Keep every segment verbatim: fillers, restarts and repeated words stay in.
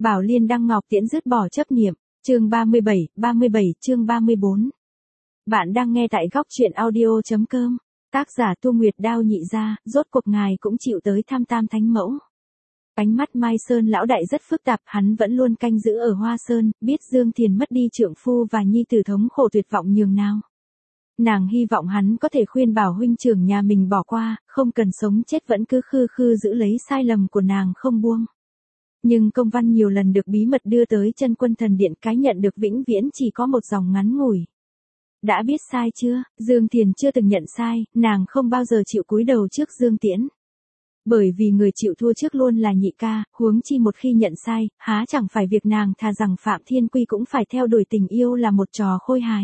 Bảo Liên đăng Ngọc Tiễn dứt bỏ chấp niệm, chương ba mươi bảy, ba mươi bảy chương ba mươi bốn. Bạn đang nghe tại góc truyện audio.com, tác giả Tu Nguyệt Đao Nhị Gia, rốt cuộc ngài cũng chịu tới thăm Tam Thánh Mẫu. Ánh mắt Mai Sơn lão đại rất phức tạp, hắn vẫn luôn canh giữ ở Hoa Sơn, biết Dương Thiền mất đi trượng phu và nhi tử thống khổ tuyệt vọng nhường nào. Nàng hy vọng hắn có thể khuyên bảo huynh trưởng nhà mình bỏ qua, không cần sống chết vẫn cứ khư khư giữ lấy sai lầm của nàng không buông. Nhưng công văn nhiều lần được bí mật đưa tới chân quân thần điện, cái nhận được vĩnh viễn chỉ có một dòng ngắn ngủi. Đã biết sai chưa? Dương Thiền chưa từng nhận sai, nàng không bao giờ chịu cúi đầu trước Dương Tiễn. Bởi vì người chịu thua trước luôn là nhị ca, huống chi một khi nhận sai, há chẳng phải việc nàng thà rằng Phạm Thiên Quy cũng phải theo đuổi tình yêu là một trò khôi hài.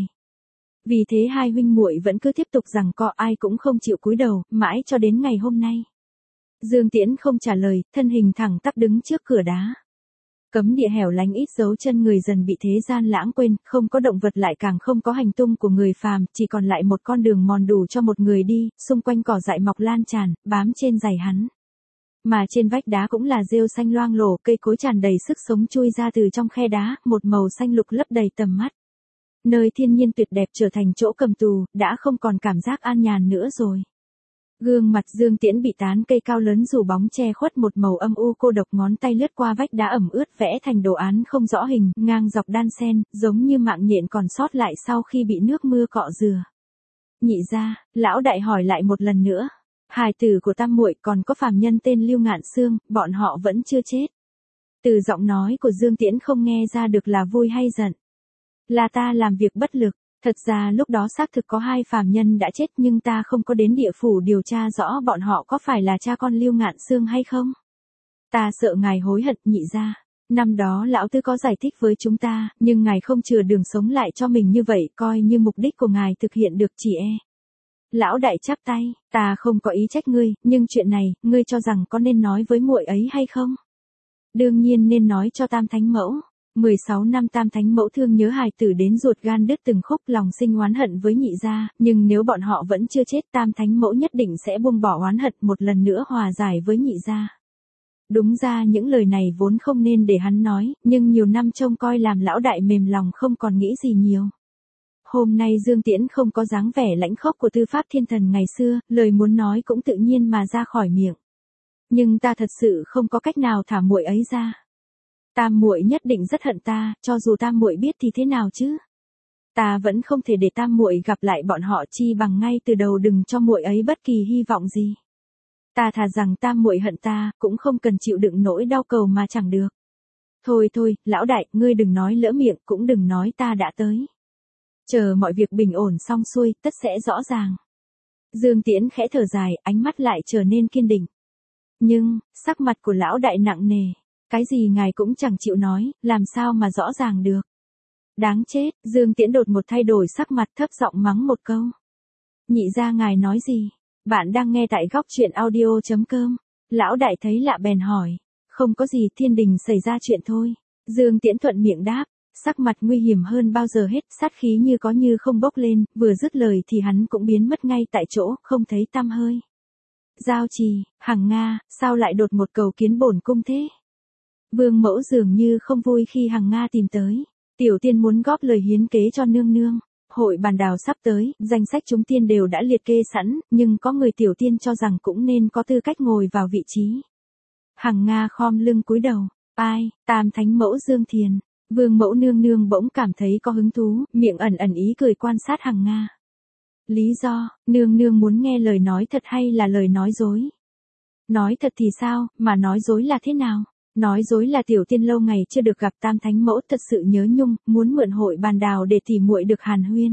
Vì thế hai huynh muội vẫn cứ tiếp tục rằng co, ai cũng không chịu cúi đầu, mãi cho đến ngày hôm nay. Dương Tiễn không trả lời, thân hình thẳng tắp đứng trước cửa đá. Cấm địa hẻo lánh ít dấu chân người dần bị thế gian lãng quên, không có động vật lại càng không có hành tung của người phàm, chỉ còn lại một con đường mòn đủ cho một người đi, xung quanh cỏ dại mọc lan tràn, bám trên giày hắn. Mà trên vách đá cũng là rêu xanh loang lổ, cây cối tràn đầy sức sống chui ra từ trong khe đá, một màu xanh lục lấp đầy tầm mắt. Nơi thiên nhiên tuyệt đẹp trở thành chỗ cầm tù, đã không còn cảm giác an nhàn nữa rồi. Gương mặt Dương Tiễn bị tán cây cao lớn rủ bóng che khuất, một màu âm u cô độc, ngón tay lướt qua vách đá ẩm ướt vẽ thành đồ án không rõ hình, ngang dọc đan xen, giống như mạng nhện còn sót lại sau khi bị nước mưa cọ rửa. Nhị gia, lão đại hỏi lại một lần nữa. Hài tử của tam muội còn có phàm nhân tên Lưu Ngạn Sương, bọn họ vẫn chưa chết. Từ giọng nói của Dương Tiễn không nghe ra được là vui hay giận. Là ta làm việc bất lực. Thật ra lúc đó xác thực có hai phàm nhân đã chết, nhưng ta không có đến địa phủ điều tra rõ bọn họ có phải là cha con Lưu Ngạn Sương hay không. Ta sợ ngài hối hận, nhị gia. Năm đó lão tứ có giải thích với chúng ta, nhưng ngài không chừa đường sống lại cho mình như vậy, coi như mục đích của ngài thực hiện được chỉ e. Lão đại chắp tay, ta không có ý trách ngươi, nhưng chuyện này, ngươi cho rằng có nên nói với muội ấy hay không? Đương nhiên nên nói cho Tam Thánh Mẫu. mười sáu năm Tam Thánh Mẫu thương nhớ hài tử đến ruột gan đứt từng khúc, lòng sinh oán hận với nhị gia, nhưng nếu bọn họ vẫn chưa chết, Tam Thánh Mẫu nhất định sẽ buông bỏ oán hận, một lần nữa hòa giải với nhị gia. Đúng ra những lời này vốn không nên để hắn nói, nhưng nhiều năm trông coi làm lão đại mềm lòng không còn nghĩ gì nhiều. Hôm nay Dương Tiễn không có dáng vẻ lãnh khốc của Tư Pháp Thiên Thần ngày xưa, lời muốn nói cũng tự nhiên mà ra khỏi miệng. Nhưng ta thật sự không có cách nào thả muội ấy ra. Tam muội nhất định rất hận ta, cho dù tam muội biết thì thế nào chứ? Ta vẫn không thể để tam muội gặp lại bọn họ, chi bằng ngay từ đầu đừng cho muội ấy bất kỳ hy vọng gì. Ta thà rằng tam muội hận ta, cũng không cần chịu đựng nỗi đau cầu mà chẳng được. Thôi thôi, lão đại, ngươi đừng nói lỡ miệng, cũng đừng nói ta đã tới. Chờ mọi việc bình ổn xong xuôi, tất sẽ rõ ràng. Dương Tiễn khẽ thở dài, ánh mắt lại trở nên kiên định. Nhưng, sắc mặt của lão đại nặng nề. Cái gì ngài cũng chẳng chịu nói, làm sao mà rõ ràng được. Đáng chết, Dương Tiễn đột một thay đổi sắc mặt, thấp giọng mắng một câu. Nhị gia ngài nói gì? Bạn đang nghe tại góc truyện audio.com. Lão đại thấy lạ bèn hỏi. Không có gì, thiên đình xảy ra chuyện thôi. Dương Tiễn thuận miệng đáp. Sắc mặt nguy hiểm hơn bao giờ hết, sát khí như có như không bốc lên, vừa dứt lời thì hắn cũng biến mất ngay tại chỗ, không thấy tăm hơi. Giao Trì, Hằng Nga, sao lại đột một cầu kiến bổn cung thế? Vương mẫu dường như không vui khi Hằng Nga tìm tới. Tiểu tiên muốn góp lời hiến kế cho nương nương. Hội bàn đào sắp tới, danh sách chúng tiên đều đã liệt kê sẵn, nhưng có người tiểu tiên cho rằng cũng nên có tư cách ngồi vào vị trí. Hằng Nga khom lưng cúi đầu. Ai, Tam Thánh Mẫu Dương Thiền. Vương mẫu nương nương bỗng cảm thấy có hứng thú, miệng ẩn ẩn ý cười quan sát Hằng Nga. Lý do, nương nương muốn nghe lời nói thật hay là lời nói dối? Nói thật thì sao, mà nói dối là thế nào? Nói dối là tiểu tiên lâu ngày chưa được gặp Tam Thánh Mẫu, thật sự nhớ nhung, muốn mượn hội bàn đào để tỉ muội được hàn huyên.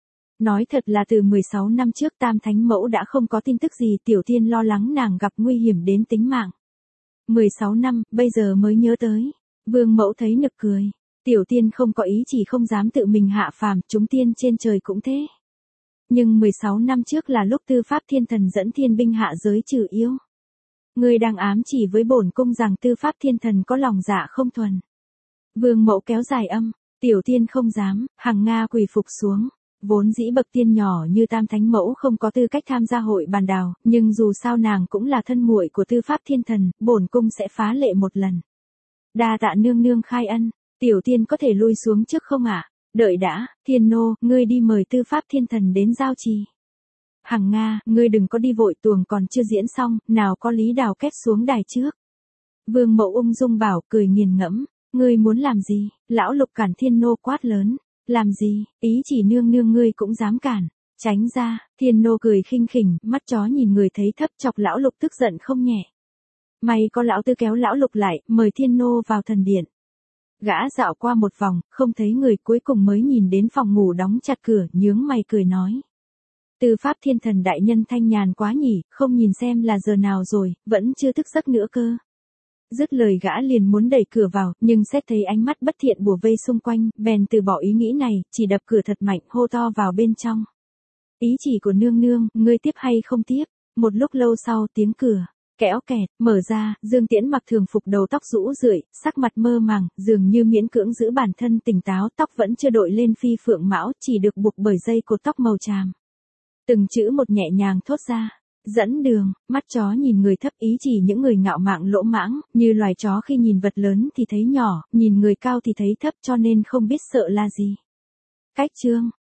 Nói thật là từ mười sáu năm trước Tam Thánh Mẫu đã không có tin tức gì, tiểu tiên lo lắng nàng gặp nguy hiểm đến tính mạng. mười sáu năm, bây giờ mới nhớ tới. Vương mẫu thấy nực cười. Tiểu tiên không có ý chỉ không dám tự mình hạ phàm, chúng tiên trên trời cũng thế. Nhưng mười sáu năm trước là lúc Tư Pháp Thiên Thần dẫn thiên binh hạ giới trừ yêu. Ngươi đang ám chỉ với bổn cung rằng Tư Pháp Thiên Thần có lòng dạ không thuần. Vương mẫu kéo dài âm, tiểu tiên không dám, Hằng Nga quỳ phục xuống. Vốn dĩ bậc tiên nhỏ như Tam Thánh Mẫu không có tư cách tham gia hội bàn đào, nhưng dù sao nàng cũng là thân muội của Tư Pháp Thiên Thần, bổn cung sẽ phá lệ một lần. Đa tạ nương nương khai ân, tiểu tiên có thể lui xuống trước không ạ? Đợi đã, Thiên nô, ngươi đi mời tư pháp thiên thần đến giao trì. Hằng Nga, ngươi đừng có đi vội, tuồng còn chưa diễn xong, nào có Lý Đào kết xuống đài trước. Vương Mậu ung dung bảo, cười nghiền ngẫm, ngươi muốn làm gì? Lão Lục cản Thiên nô quát lớn, làm gì? Ý chỉ nương nương ngươi cũng dám cản, tránh ra. Thiên nô cười khinh khỉnh, mắt chó nhìn người thấy thấp, chọc Lão Lục tức giận không nhẹ. May có lão tư kéo Lão Lục lại, mời Thiên nô vào thần điện. Gã dạo qua một vòng, không thấy người, cuối cùng mới nhìn đến phòng ngủ đóng chặt cửa, nhướng mày cười nói. Tư pháp thiên thần đại nhân thanh nhàn quá nhỉ, không nhìn xem là giờ nào rồi, vẫn chưa thức giấc nữa cơ. Dứt lời gã liền muốn đẩy cửa vào, nhưng xét thấy ánh mắt bất thiện bủa vây xung quanh, bèn từ bỏ ý nghĩ này, chỉ đập cửa thật mạnh, hô to vào bên trong. Ý chỉ của nương nương, ngươi tiếp hay không tiếp? Một lúc lâu sau, tiếng cửa kẽo kẹt mở ra, Dương Tiễn mặc thường phục, đầu tóc rũ rượi, sắc mặt mơ màng, dường như miễn cưỡng giữ bản thân tỉnh táo, tóc vẫn chưa đội lên phi phượng mão, chỉ được buộc bởi dây cột tóc màu tràm. Từng chữ một nhẹ nhàng thốt ra. Dẫn đường. Mắt chó nhìn người thấp, ý chỉ những người ngạo mạn lỗ mãng, như loài chó khi nhìn vật lớn thì thấy nhỏ, nhìn người cao thì thấy thấp, cho nên không biết sợ là gì. Cách chương